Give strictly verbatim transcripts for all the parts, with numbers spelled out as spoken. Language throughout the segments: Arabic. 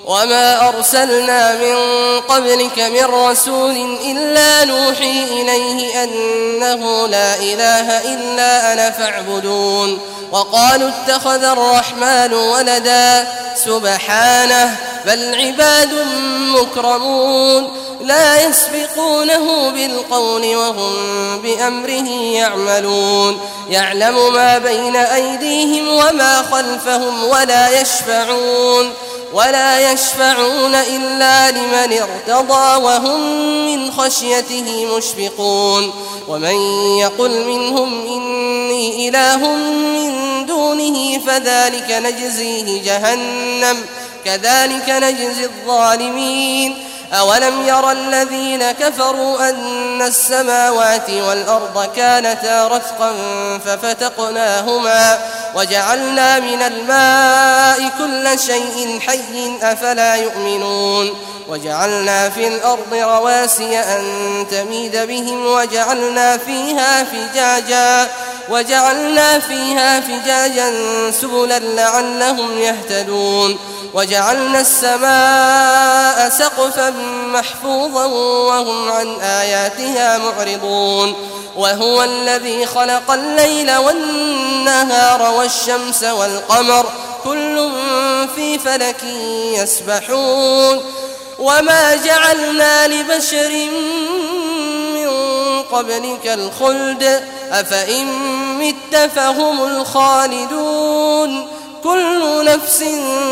وما أرسلنا من قبلك من رسول إلا نوحي إليه أنه لا إله إلا أنا فاعبدون وقالوا اتخذ الرحمن ولدا سبحانه بل عباد مكرمون لا يسبقونه بالقول وهم بأمره يعملون يعلم ما بين أيديهم وما خلفهم ولا يشفعون ولا يشفعون إلا لمن ارتضى وهم من خشيته مشفقون ومن يقل منهم إني إله من دونه فذلك نجزيه جهنم كذلك نجزي الظالمين أولم يرى الذين كفروا أن السماوات والأرض كانتا رتقا ففتقناهما وجعلنا من الماء كل شيء حي أفلا يؤمنون وجعلنا في الأرض رواسي أن تميد بهم وجعلنا فيها فجاجا وجعلنا فيها فجاجا سبلا لعلهم يهتدون وجعلنا السماء سقفا محفوظا وهم عن آياتها معرضون وهو الذي خلق الليل والنهار والشمس والقمر كل في فلك يسبحون وما جعلنا لبشر من قبلك الخلد أفإن مت فهم الخالدون كل نفس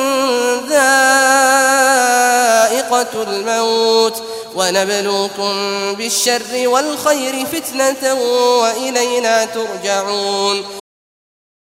ذائقة الموت ونبلوكم بالشر والخير فتنة وإلينا ترجعون